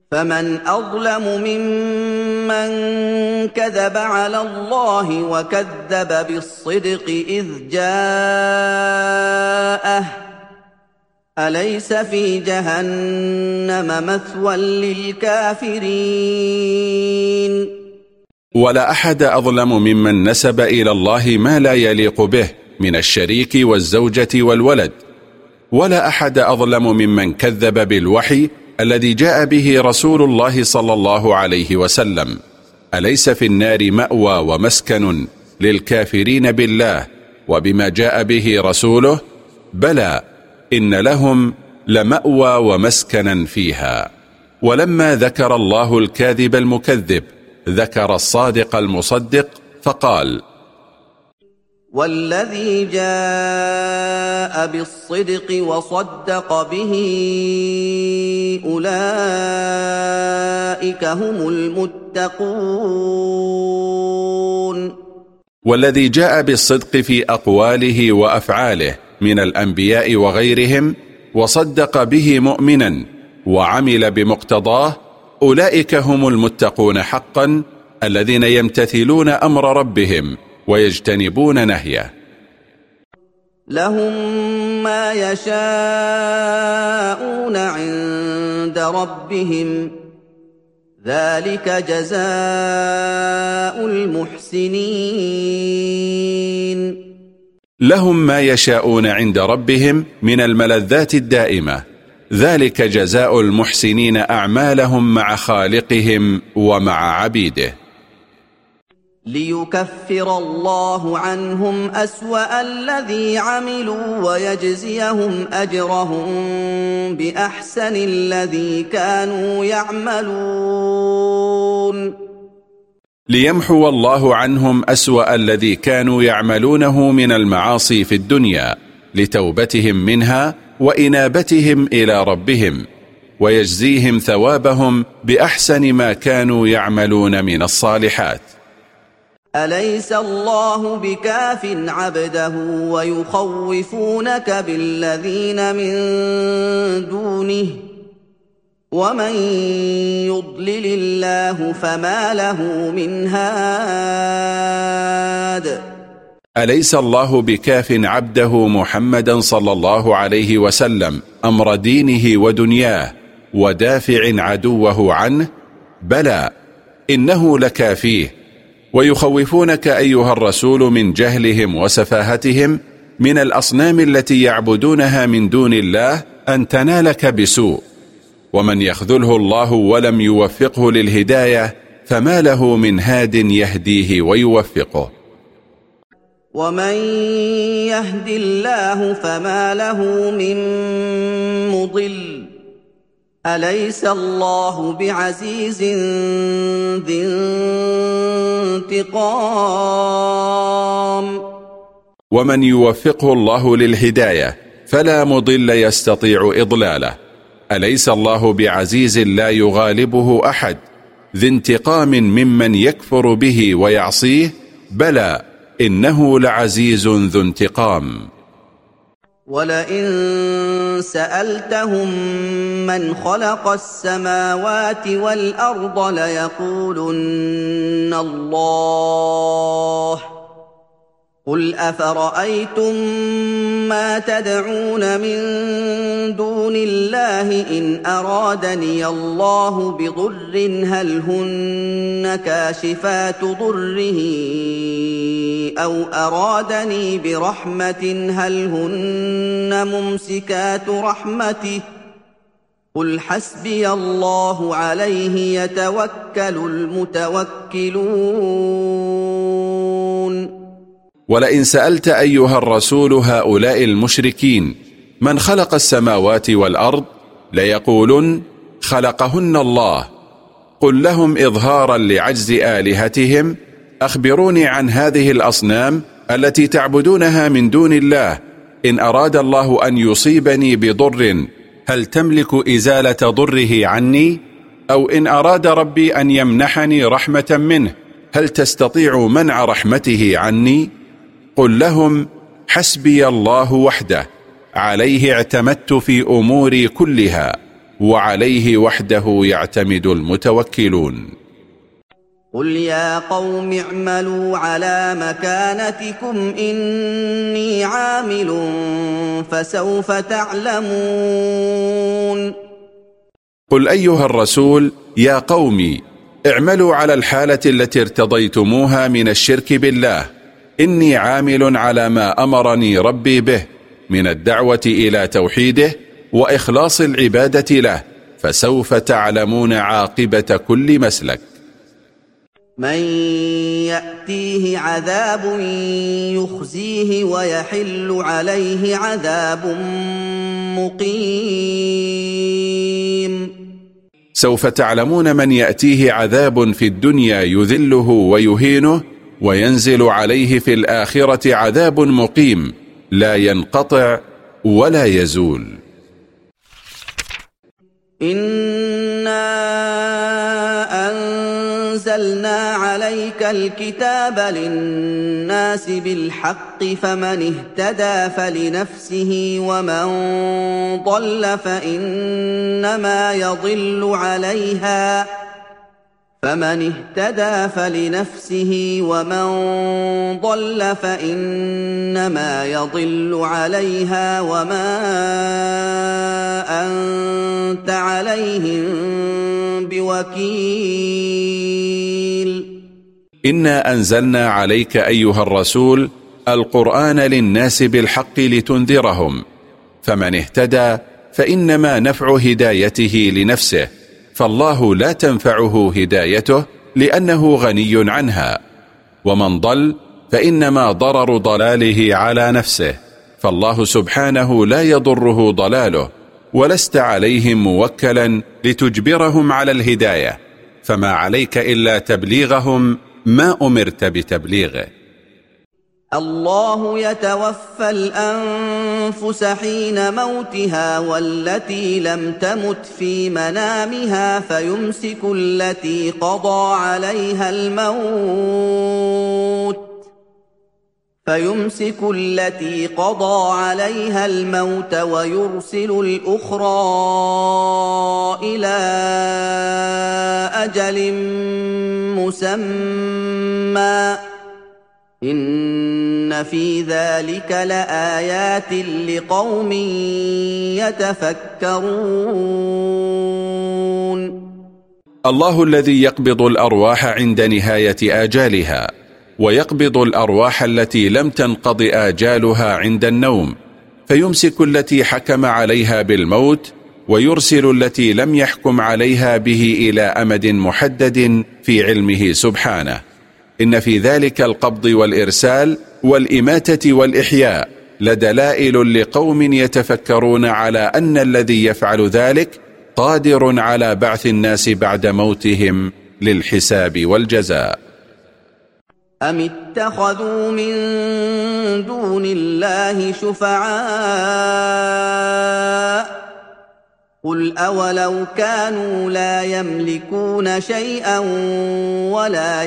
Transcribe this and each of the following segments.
فمن أظلم ممن كذب على الله وكذب بالصدق إذ جاءه أليس في جهنم مثوى للكافرين ولا أحد أظلم ممن نسب إلى الله ما لا يليق به من الشريك والزوجة والولد، ولا أحد أظلم ممن كذب بالوحي الذي جاء به رسول الله صلى الله عليه وسلم. أليس في النار مأوى ومسكن للكافرين بالله وبما جاء به رسوله؟ بلى، إن لهم لمأوى ومسكنا فيها. ولما ذكر الله الكاذب المكذب ذكر الصادق المصدق فقال: والذي جاء بالصدق وصدق به أولئك هم المتقون. والذي جاء بالصدق في أقواله وأفعاله من الأنبياء وغيرهم وصدق به مؤمنا وعمل بمقتضاه، أولئك هم المتقون حقا، الذين يمتثلون أمر ربهم ويجتنبون نهيه. لهم ما يشاءون عند ربهم ذلك جزاء المحسنين. لهم ما يشاءون عند ربهم من الملذات الدائمة، ذلك جزاء المحسنين أعمالهم مع خالقهم ومع عبيده. ليكفر الله عنهم أسوأ الذي عملوا ويجزيهم أجرهم بأحسن الذي كانوا يعملون. ليمحو الله عنهم أسوأ الذي كانوا يعملونه من المعاصي في الدنيا لتوبتهم منها وإنابتهم إلى ربهم، ويجزيهم ثوابهم بأحسن ما كانوا يعملون من الصالحات. أليس الله بكاف عبده ويخوفونك بالذين من دونه ومن يضلل الله فما له من هاد. أليس الله بكاف عبده محمدا صلى الله عليه وسلم أمر دينه ودنياه ودافع عدوه عنه؟ بلى، إنه لكافيه. ويخوفونك أيها الرسول من جهلهم وسفاهتهم من الأصنام التي يعبدونها من دون الله أن تنالك بسوء، ومن يخذله الله ولم يوفقه للهداية فما له من هاد يهديه ويوفقه. ومن يهد الله فما له من مضل أليس الله بعزيز ذي انتقام. ومن يوفقه الله للهداية فلا مضل يستطيع إضلاله. أليس الله بعزيز لا يغالبه أحد ذي انتقام ممن يكفر به ويعصيه؟ بلى، إنه لعزيز ذو انتقام. ولئن سألتهم من خلق السماوات والأرض ليقولن الله قل أفرأيتم ما تدعون من دون الله إن أرادني الله بضر هل هن كاشفات ضره أو أرادني برحمة هل هن ممسكات رحمته قل حسبي الله عليه يتوكل المتوكلون. ولئن سألت أيها الرسول هؤلاء المشركين من خلق السماوات والأرض ليقولن خلقهن الله. قل لهم إظهارا لعجز آلهتهم أخبروني عن هذه الأصنام التي تعبدونها من دون الله، إن أراد الله أن يصيبني بضر هل تملك إزالة ضره عني؟ أو إن أراد ربي أن يمنحني رحمة منه هل تستطيع منع رحمته عني؟ قل لهم حسبي الله وحده عليه اعتمدت في أموري كلها وعليه وحده يعتمد المتوكلون. قل يا قوم اعملوا على مكانتكم إني عامل فسوف تعلمون. قل أيها الرسول يا قومي اعملوا على الحالة التي ارتضيتموها من الشرك بالله، إني عامل على ما أمرني ربي به من الدعوة إلى توحيده وإخلاص العبادة له، فسوف تعلمون عاقبة كل مسلك. من يأتيه عذاب يخزيه ويحل عليه عذاب مقيم. سوف تعلمون من يأتيه عذاب في الدنيا يذله ويهينه، وينزل عليه في الآخرة عذاب مقيم لا ينقطع ولا يزول. إنا أنزلنا عليك الكتاب للناس بالحق فمن اهتدى فلنفسه ومن ضل فإنما يضل عليها فمن اهتدى فلنفسه ومن ضل فإنما يضل عليها وما أنت عليهم بوكيل. إنا أنزلنا عليك أيها الرسول القرآن للناس بالحق لتنذرهم، فمن اهتدى فإنما نفع هدايته لنفسه، فالله لا تنفعه هدايته لأنه غني عنها، ومن ضل فإنما ضرر ضلاله على نفسه، فالله سبحانه لا يضره ضلاله، ولست عليهم موكلا لتجبرهم على الهداية، فما عليك إلا تبليغهم ما أمرت بتبليغه. الله يتوفى الأنفس حين موتها والتي لم تمت في منامها فيمسك التي قضى عليها الموت ويرسل الأخرى إلى أجل مسمى إن في ذلك لآيات لقوم يتفكرون. الله الذي يقبض الأرواح عند نهاية آجالها، ويقبض الأرواح التي لم تنقض آجالها عند النوم، فيمسك التي حكم عليها بالموت ويرسل التي لم يحكم عليها به إلى أمد محدد في علمه سبحانه. إن في ذلك القبض والإرسال والإماتة والإحياء لدلائل لقوم يتفكرون على أن الذي يفعل ذلك قادر على بعث الناس بعد موتهم للحساب والجزاء. أم اتخذوا من دون الله شفعاء قل أولو كانوا لا يملكون شيئا ولا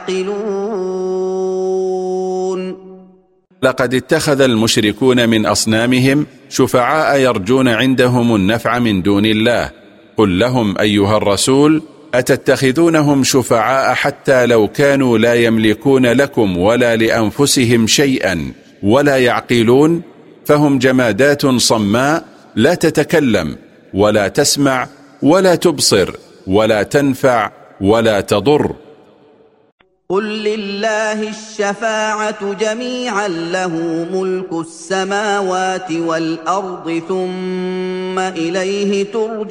يعقلون. لقد اتخذ المشركون من أصنامهم شفعاء يرجون عندهم النفع من دون الله. قل لهم أيها الرسول أتتخذونهم شفعاء حتى لو كانوا لا يملكون لكم ولا لأنفسهم شيئا ولا يعقلون، فهم جمادات صماء لا تتكلم ولا تسمع ولا تبصر ولا تنفع ولا تضر. قل لله الشفاعة جميعا له ملك السماوات والأرض ثم إليه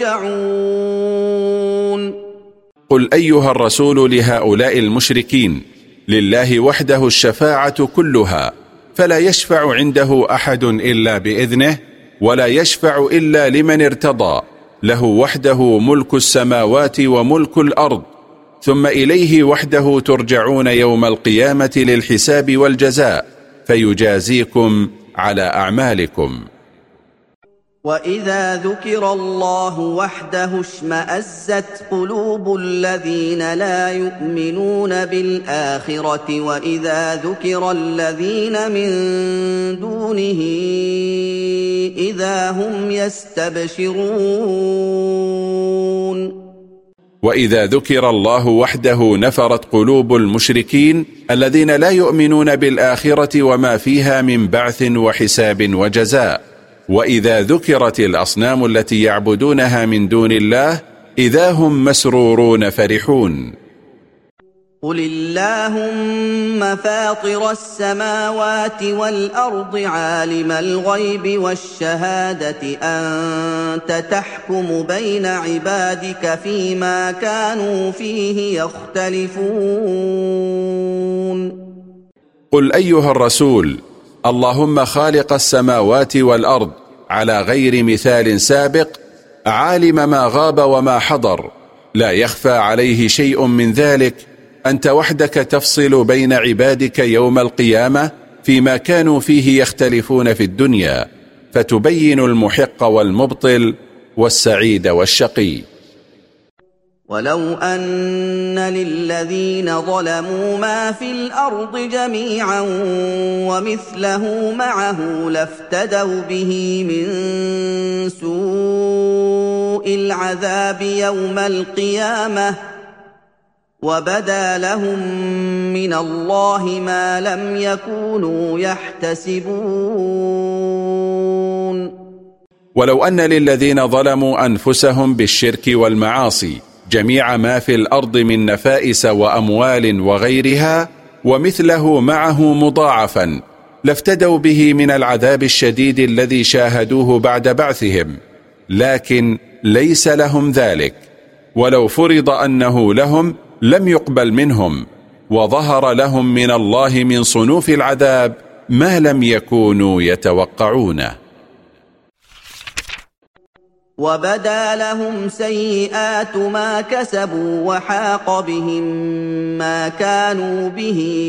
ترجعون. قل أيها الرسول لهؤلاء المشركين لله وحده الشفاعة كلها، فلا يشفع عنده أحد إلا بإذنه، ولا يشفع إلا لمن ارتضى، له وحده ملك السماوات وملك الأرض، ثم إليه وحده ترجعون يوم القيامة للحساب والجزاء، فيجازيكم على أعمالكم. وَإِذَا ذُكِرَ اللَّهُ وَحْدَهُ اشْمَأَزَّتْ قُلُوبُ الَّذِينَ لَا يُؤْمِنُونَ بِالْآخِرَةِ وَإِذَا ذُكِرَ الَّذِينَ مِن دُونِهِ إِذَا هُمْ يَسْتَبْشِرُونَ وإذا ذكر الله وحده نفرت قلوب المشركين الذين لا يؤمنون بالآخرة وما فيها من بعث وحساب وجزاء. وإذا ذكرت الأصنام التي يعبدونها من دون الله إذا هم مسرورون فرحون. قل اللهم فاطر السماوات والأرض عالم الغيب والشهادة أنت تحكم بين عبادك فيما كانوا فيه يختلفون. قل أيها الرسول اللهم خالق السماوات والأرض على غير مثال سابق عالم ما غاب وما حضر لا يخفى عليه شيء من ذلك، أنت وحدك تفصل بين عبادك يوم القيامة فيما كانوا فيه يختلفون في الدنيا، فتبين المحق والمبطل والسعيد والشقي. ولو أن للذين ظلموا ما في الأرض جميعا ومثله معه لافتدوا به من سوء العذاب يوم القيامة وبدا لهم من الله ما لم يكونوا يحتسبون. ولو أن للذين ظلموا أنفسهم بالشرك والمعاصي جميع ما في الأرض من نفائس وأموال وغيرها ومثله معه مضاعفا لافتدوا به من العذاب الشديد الذي شاهدوه بعد بعثهم، لكن ليس لهم ذلك، ولو فرض أنه لهم لم يقبل منهم، وظهر لهم من الله من صنوف العذاب ما لم يكونوا يتوقعونه. وبدا لهم سيئات ما كسبوا وحاق بهم ما كانوا به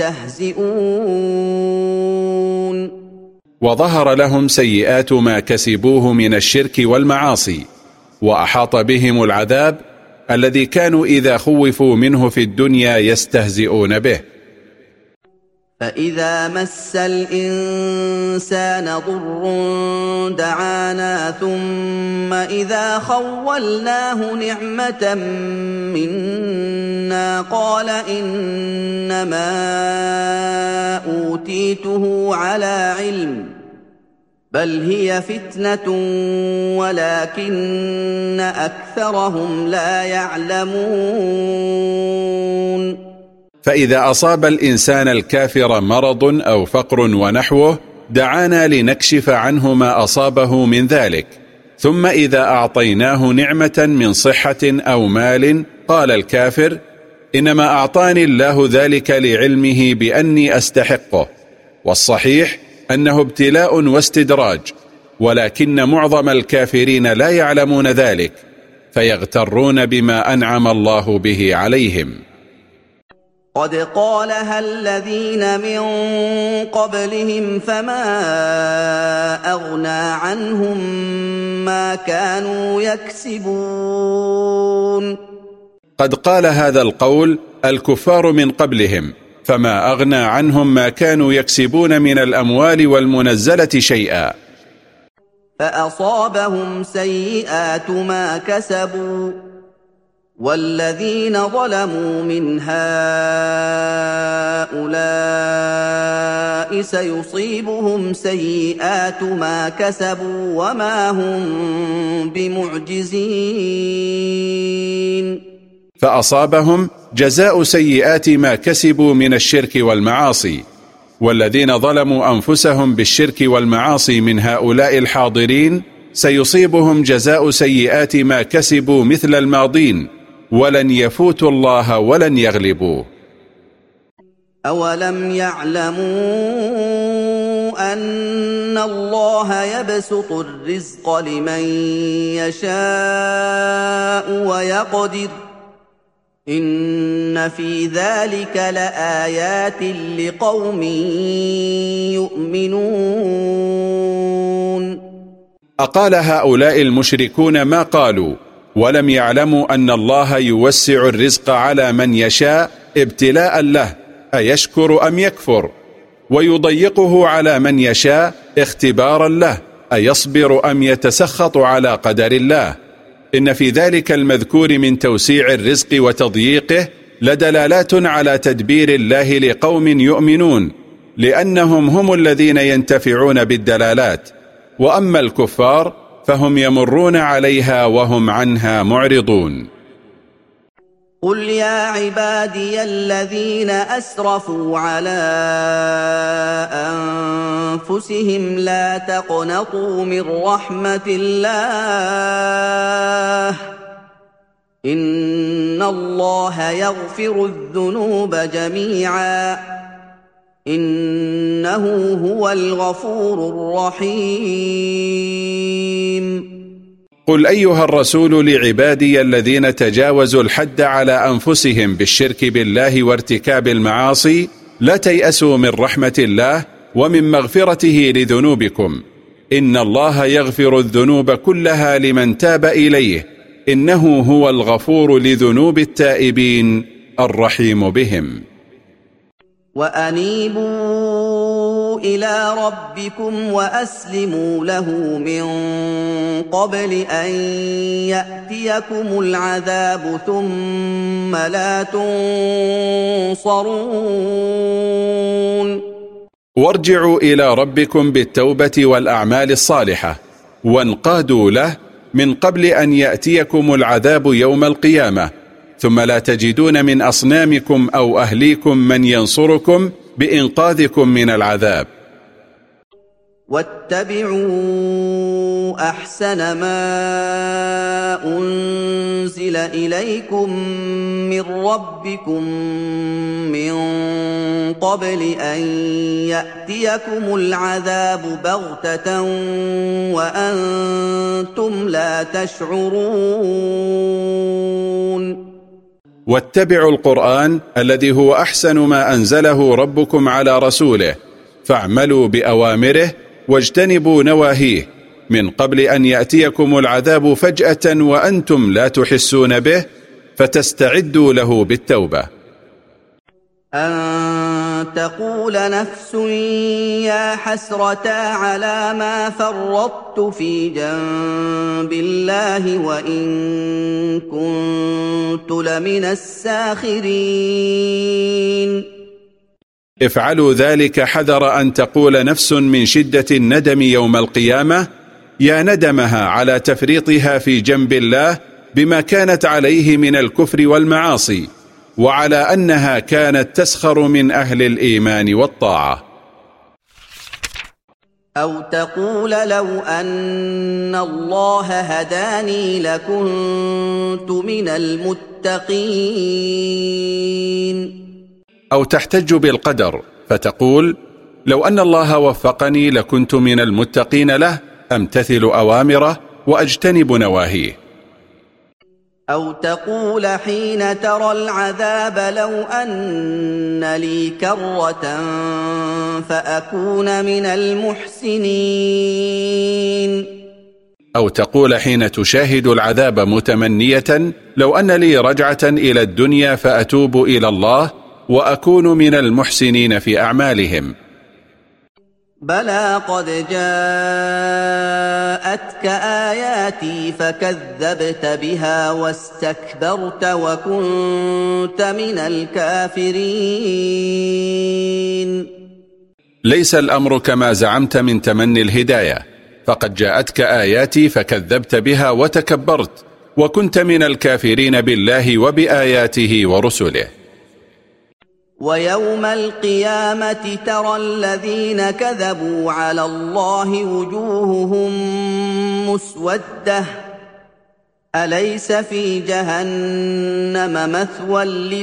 يستهزئون. وظهر لهم سيئات ما كسبوه من الشرك والمعاصي، وأحاط بهم العذاب الذي كانوا إذا خوفوا منه في الدنيا يستهزئون به. فإذا مس الإنسان ضر دعانا ثم إذا خولناه نعمة منا قال إنما أوتيته على علم بل هي فتنة ولكن أكثرهم لا يعلمون. فإذا أصاب الإنسان الكافر مرض أو فقر ونحوه دعانا لنكشف عنه ما أصابه من ذلك، ثم إذا أعطيناه نعمة من صحة أو مال قال الكافر إنما أعطاني الله ذلك لعلمه بأني أستحقه، والصحيح أنه ابتلاء واستدراج، ولكن معظم الكافرين لا يعلمون ذلك فيغترون بما أنعم الله به عليهم. قد قالها الذين من قبلهم فما أغنى عنهم ما كانوا يكسبون. قد قال هذا القول الكفار من قبلهم فما أغنى عنهم ما كانوا يكسبون من الأموال والمنزلة شيئا. فأصابهم سيئات ما كسبوا والذين ظلموا من هؤلاء سيصيبهم سيئات ما كسبوا وما هم بمعجزين. فأصابهم جزاء سيئات ما كسبوا من الشرك والمعاصي، والذين ظلموا أنفسهم بالشرك والمعاصي من هؤلاء الحاضرين سيصيبهم جزاء سيئات ما كسبوا مثل الماضين، ولن يفوتوا الله ولن يغلبوه. أولم يعلموا أن الله يبسط الرزق لمن يشاء ويقدر إن في ذلك لآيات لقوم يؤمنون. أقال هؤلاء المشركون ما قالوا ولم يعلموا أن الله يوسع الرزق على من يشاء ابتلاء له أيشكر أم يكفر، ويضيقه على من يشاء اختبارا له أيصبر أم يتسخط على قدر الله. إن في ذلك المذكور من توسيع الرزق وتضييقه لدلالات على تدبير الله لقوم يؤمنون، لأنهم هم الذين ينتفعون بالدلالات، وأما الكفار فهم يمرون عليها وهم عنها معرضون. قل يا عبادي الذين أسرفوا على أنفسهم لا تقنطوا من رحمة الله إن الله يغفر الذنوب جميعا إنه هو الغفور الرحيم. قل أيها الرسول لعبادي الذين تجاوزوا الحد على أنفسهم بالشرك بالله وارتكاب المعاصي لا تيأسوا من رحمة الله ومن مغفرته لذنوبكم، إن الله يغفر الذنوب كلها لمن تاب إليه إنه هو الغفور لذنوب التائبين الرحيم بهم. وأنيبوا إلى ربكم وأسلموا له من قبل أن يأتيكم العذاب ثم لا تنصرون. وارجعوا إلى ربكم بالتوبة والأعمال الصالحة وانقادوا له من قبل أن يأتيكم العذاب يوم القيامة ثم لا تجدون من أصنامكم أو أهليكم من ينصركم بإنقاذكم من العذاب. واتبعوا أحسن ما أنزل إليكم من ربكم من قبل أن يأتيكم العذاب بغتة وأنتم لا تشعرون. واتبعوا القرآن الذي هو أحسن ما أنزله ربكم على رسوله فاعملوا بأوامره واجتنبوا نواهيه من قبل أن يأتيكم العذاب فجأة وأنتم لا تحسون به فتستعدوا له بالتوبة. أن تقول نفس يا حسرتا على ما فرطت في جنب الله وإن كنت لمن الساخرين. افعلوا ذلك حذر أن تقول نفس من شدة الندم يوم القيامة يا ندمها على تفريطها في جنب الله بما كانت عليه من الكفر والمعاصي، وعلى أنها كانت تسخر من أهل الإيمان والطاعة. أو تقول لو أن الله هداني لكنت من المتقين. أو تحتج بالقدر فتقول لو أن الله وفقني لكنت من المتقين له أمتثل أوامره وأجتنب نواهيه. أو تقول حين ترى العذاب لو أن لي كرة فأكون من المحسنين. أو تقول حين تشاهد العذاب متمنية لو أن لي رجعة إلى الدنيا فأتوب إلى الله وأكون من المحسنين في أعمالهم. بلى قد جاءتك آياتي فكذبت بها واستكبرت وكنت من الكافرين. ليس الأمر كما زعمت من تمني الهداية، فقد جاءتك آياتي فكذبت بها وتكبرت وكنت من الكافرين بالله وبآياته ورسله. ويوم القيامة ترى الذين كذبوا على الله وجوههم مسودة أليس في جهنم مثوى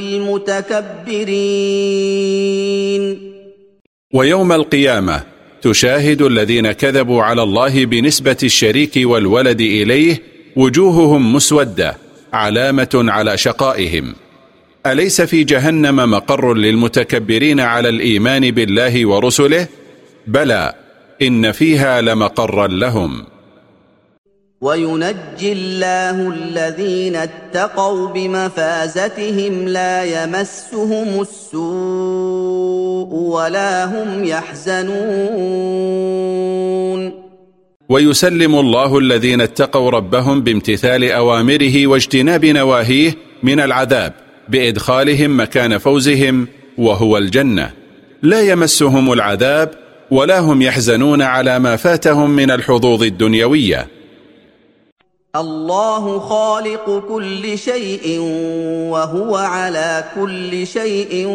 للمتكبرين. ويوم القيامة تشاهد الذين كذبوا على الله بنسبة الشريك والولد إليه وجوههم مسودة علامة على شقائهم. أليس في جهنم مقر للمتكبرين على الإيمان بالله ورسله؟ بلى إن فيها لمقرا لهم. وينجي الله الذين اتقوا بمفازتهم لا يمسهم السوء ولا هم يحزنون. ويسلم الله الذين اتقوا ربهم بامتثال أوامره واجتناب نواهيه من العذاب بإدخالهم مكان فوزهم وهو الجنة، لا يمسهم العذاب ولا هم يحزنون على ما فاتهم من الحظوظ الدنيوية. الله خالق كل شيء وهو على كل شيء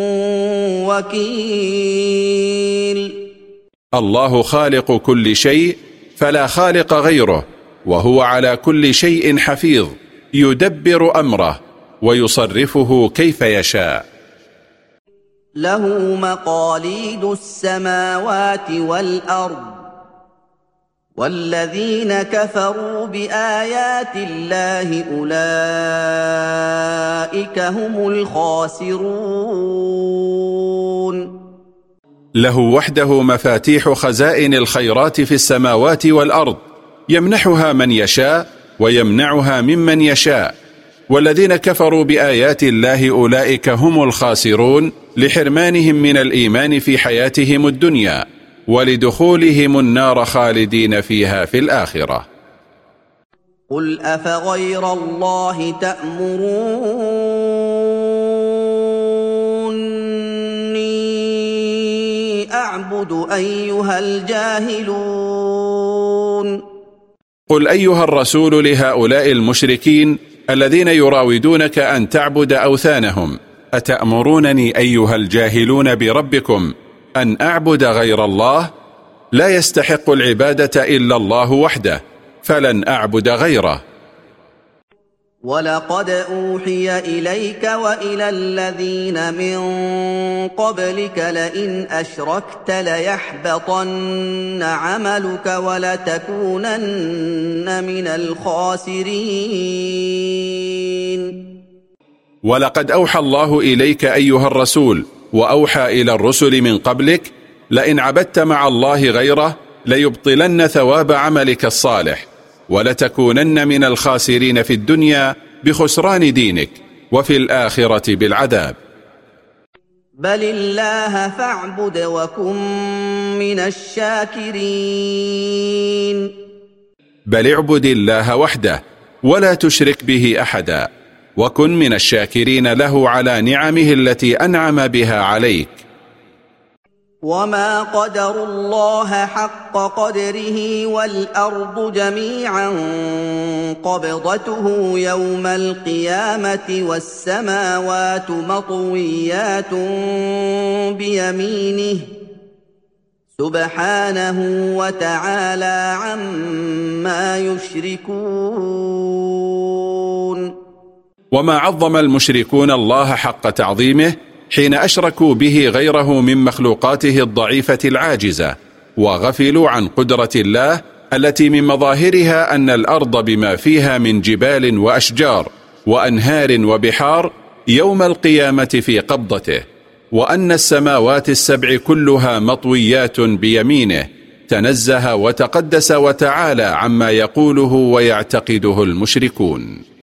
وكيل. الله خالق كل شيء فلا خالق غيره، وهو على كل شيء حفيظ، يدبر أمره ويصرفه كيف يشاء. له مقاليد السماوات والأرض، والذين كفروا بآيات الله أولئك هم الخاسرون. له وحده مفاتيح خزائن الخيرات في السماوات والأرض، يمنحها من يشاء ويمنعها ممن يشاء، والذين كفروا بآيات الله أولئك هم الخاسرون لحرمانهم من الإيمان في حياتهم الدنيا ولدخولهم النار خالدين فيها في الآخرة. قل أفغير الله تأمروني أعبد أيها الجاهلون. قل أيها الرسول لهؤلاء المشركين الذين يراودونك أن تعبد أوثانهم: أتأمرونني أيها الجاهلون بربكم أن أعبد غير الله؟ لا يستحق العبادة إلا الله وحده، فلن أعبد غيره. ولقد أوحي إليك وإلى الذين من قبلك لئن أشركت ليحبطن عملك ولتكونن من الخاسرين. ولقد أوحى الله إليك أيها الرسول وأوحى إلى الرسل من قبلك: لئن عبدت مع الله غيره ليبطلن ثواب عملك الصالح ولتكونن من الخاسرين في الدنيا بخسران دينك، وفي الآخرة بالعذاب. بل الله فاعبد وكن من الشاكرين. بل اعبد الله وحده ولا تشرك به أحدا، وكن من الشاكرين له على نعمه التي أنعم بها عليك. وما قدروا الله حق قدره والأرض جميعا قبضته يوم القيامة والسماوات مطويات بيمينه سبحانه وتعالى عما يشركون. وما عظم المشركون الله حق تعظيمه حين أشركوا به غيره من مخلوقاته الضعيفة العاجزة، وغفلوا عن قدرة الله التي من مظاهرها أن الأرض بما فيها من جبال وأشجار وأنهار وبحار يوم القيامة في قبضته، وأن السماوات السبع كلها مطويات بيمينه، تنزه وتقدس وتعالى عما يقوله ويعتقده المشركون.